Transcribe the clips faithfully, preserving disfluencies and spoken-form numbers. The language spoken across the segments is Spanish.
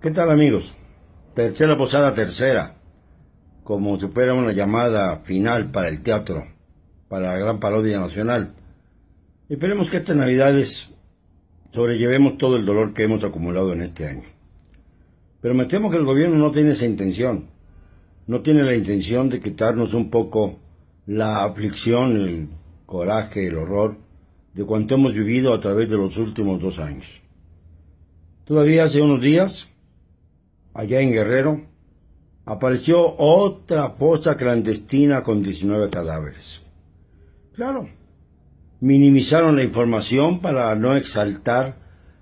¿Qué tal, amigos? Tercera posada tercera, como si fuera una llamada final para el teatro, para la gran parodia nacional. Esperemos que estas navidades sobrellevemos todo el dolor que hemos acumulado en este año. Pero me temo que el gobierno no tiene esa intención. No tiene la intención de quitarnos un poco la aflicción, el coraje, el horror de cuanto hemos vivido a través de los últimos dos años. Todavía hace unos días, allá en Guerrero, apareció otra fosa clandestina con diecinueve cadáveres. Claro, minimizaron la información para no exaltar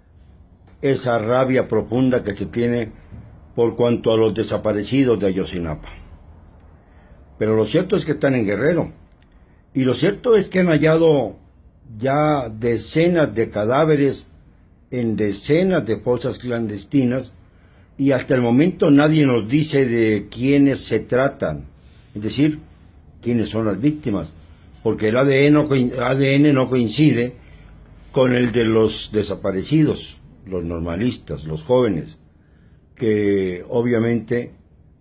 esa rabia profunda que se tiene por cuanto a los desaparecidos de Ayotzinapa. Pero lo cierto es que están en Guerrero, y lo cierto es que han hallado ya decenas de cadáveres en decenas de fosas clandestinas, y hasta el momento nadie nos dice de quiénes se tratan, es decir, quiénes son las víctimas, porque el A D N no coincide con el de los desaparecidos, los normalistas, los jóvenes, que obviamente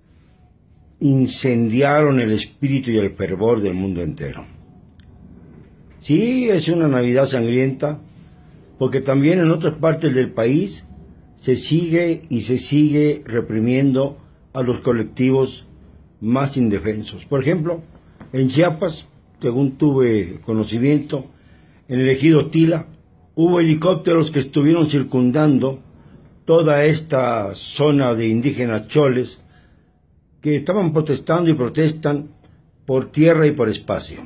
incendiaron el espíritu y el fervor del mundo entero. Sí, es una Navidad sangrienta, porque también en otras partes del país se sigue y se sigue reprimiendo a los colectivos más indefensos. Por ejemplo, en Chiapas, según tuve conocimiento, en el ejido Tila, hubo helicópteros que estuvieron circundando toda esta zona de indígenas choles que estaban protestando y protestan por tierra y por espacio.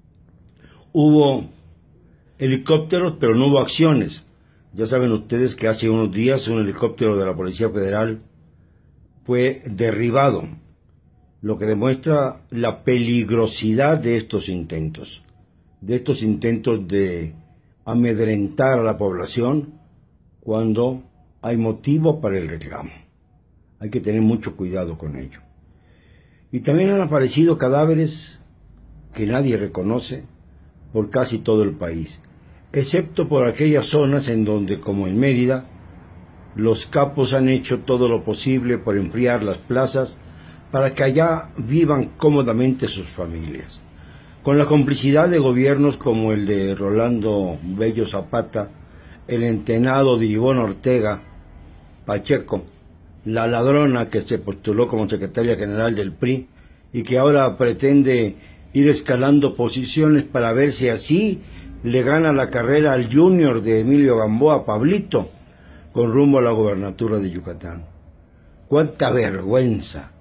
Hubo helicópteros, pero no hubo acciones. Ya saben ustedes que hace unos días un helicóptero de la Policía Federal fue derribado, lo que demuestra la peligrosidad de estos intentos, de estos intentos de amedrentar a la población cuando hay motivo para el reclamo. Hay que tener mucho cuidado con ello. Y también han aparecido cadáveres que nadie reconoce por casi todo el país, excepto por aquellas zonas en donde, como en Mérida, los capos han hecho todo lo posible por enfriar las plazas para que allá vivan cómodamente sus familias. Con la complicidad de gobiernos como el de Rolando Bello Zapata, el entenado de Ivonne Ortega Pacheco, la ladrona que se postuló como secretaria general del P R I y que ahora pretende ir escalando posiciones para ver si así le gana la carrera al junior de Emilio Gamboa, Pablito, con rumbo a la gobernatura de Yucatán. ¡Cuánta vergüenza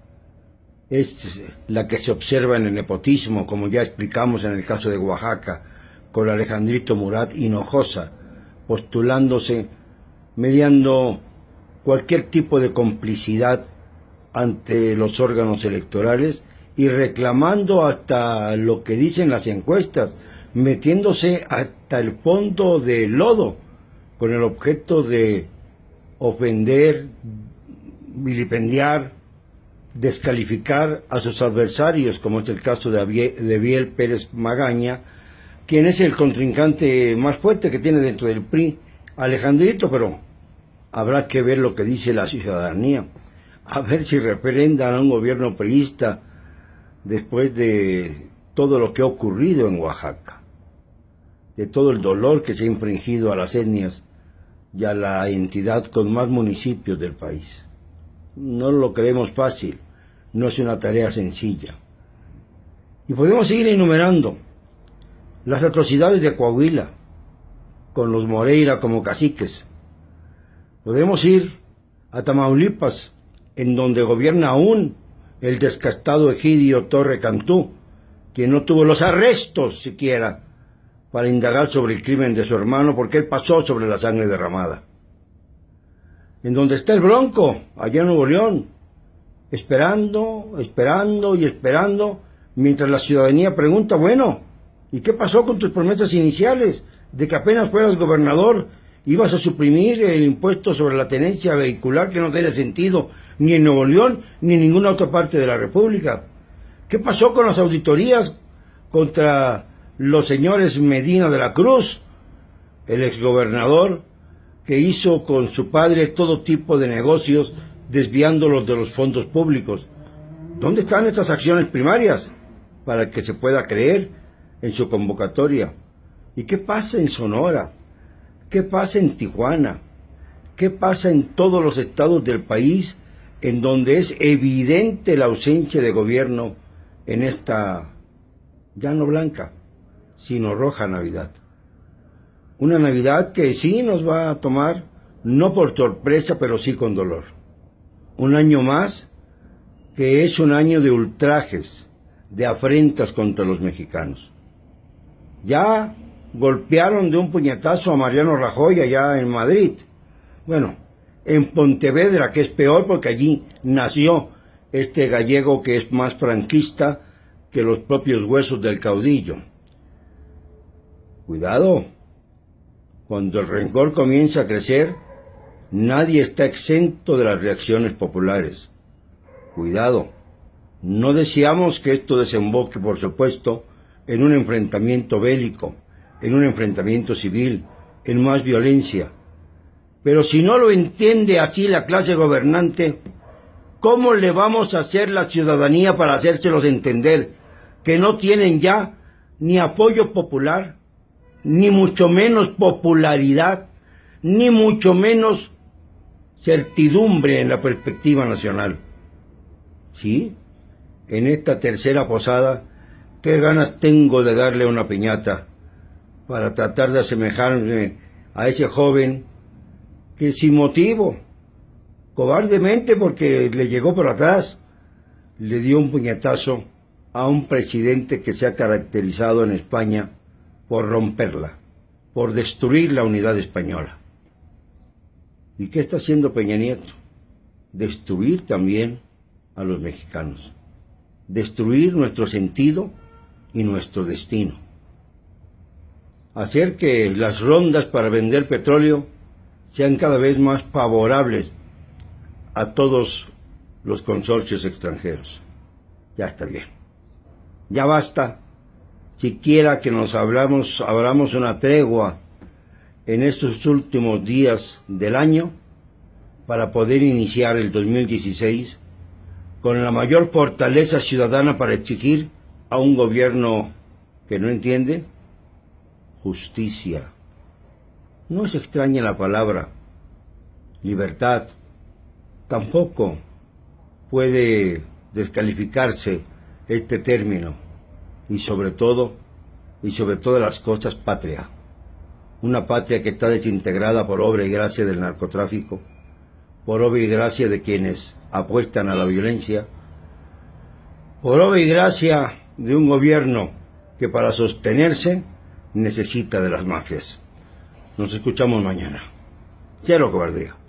es la que se observa en el nepotismo, como ya explicamos en el caso de Oaxaca, con Alejandrito Murat Hinojosa, postulándose, mediando cualquier tipo de complicidad ante los órganos electorales y reclamando hasta lo que dicen las encuestas, metiéndose hasta el fondo del lodo, con el objeto de ofender, vilipendiar, descalificar a sus adversarios, como es el caso de Abiel Pérez Magaña, quien es el contrincante más fuerte que tiene dentro del P R I, Alejandrito, pero habrá que ver lo que dice la ciudadanía, a ver si referendan a un gobierno priista después de todo lo que ha ocurrido en Oaxaca, de todo el dolor que se ha infringido a las etnias y a la entidad con más municipios del país. No lo creemos fácil, no es una tarea sencilla. Y podemos seguir enumerando las atrocidades de Coahuila, con los Moreira como caciques. Podemos ir a Tamaulipas, en donde gobierna aún el descastado Egidio Torre Cantú, quien no tuvo los arrestos siquiera para indagar sobre el crimen de su hermano, porque él pasó sobre la sangre derramada. En donde está el Bronco, allá en Nuevo León, esperando, esperando y esperando, mientras la ciudadanía pregunta, bueno, ¿y qué pasó con tus promesas iniciales de que apenas fueras gobernador ibas a suprimir el impuesto sobre la tenencia vehicular, que no tiene sentido ni en Nuevo León ni en ninguna otra parte de la República? ¿Qué pasó con las auditorías contra los señores Medina de la Cruz, el exgobernador que hizo con su padre todo tipo de negocios desviándolos de los fondos públicos. ¿Dónde están estas acciones primarias para que se pueda creer en su convocatoria? ¿Y qué pasa en Sonora? ¿Qué pasa en Tijuana? ¿Qué pasa en todos los estados del país en donde es evidente la ausencia de gobierno en esta ya no blanca, sino roja Navidad? Una Navidad que sí nos va a tomar, no por sorpresa, pero sí con dolor. Un año más que es un año de ultrajes, de afrentas contra los mexicanos. Ya golpearon de un puñetazo a Mariano Rajoy allá en Madrid. Bueno, en Pontevedra, que es peor porque allí nació este gallego que es más franquista que los propios huesos del caudillo. Cuidado, cuando el rencor comienza a crecer, nadie está exento de las reacciones populares. Cuidado, no deseamos que esto desemboque, por supuesto, en un enfrentamiento bélico, en un enfrentamiento civil, en más violencia. Pero si no lo entiende así la clase gobernante, ¿cómo le vamos a hacer la ciudadanía para hacérselos entender que no tienen ya ni apoyo popular, ni mucho menos popularidad, ni mucho menos certidumbre en la perspectiva nacional? Sí, en esta tercera posada, qué ganas tengo de darle una piñata para tratar de asemejarme a ese joven que sin motivo, cobardemente porque le llegó por atrás, le dio un puñetazo a un presidente que se ha caracterizado en España por romperla, por destruir la unidad española. ¿Y qué está haciendo Peña Nieto? Destruir también a los mexicanos, destruir nuestro sentido y nuestro destino, hacer que las rondas para vender petróleo sean cada vez más favorables a todos los consorcios extranjeros. Ya está bien, ya basta, siquiera que nos hablamos, abramos una tregua en estos últimos días del año para poder iniciar el dos mil dieciséis con la mayor fortaleza ciudadana para exigir a un gobierno que no entiende justicia. No es extraña la palabra libertad, tampoco puede descalificarse este término, y sobre todo, y sobre todas las cosas, patria. Una patria que está desintegrada por obra y gracia del narcotráfico, por obra y gracia de quienes apuestan a la violencia, por obra y gracia de un gobierno que para sostenerse necesita de las mafias. Nos escuchamos mañana. Cero cobardía.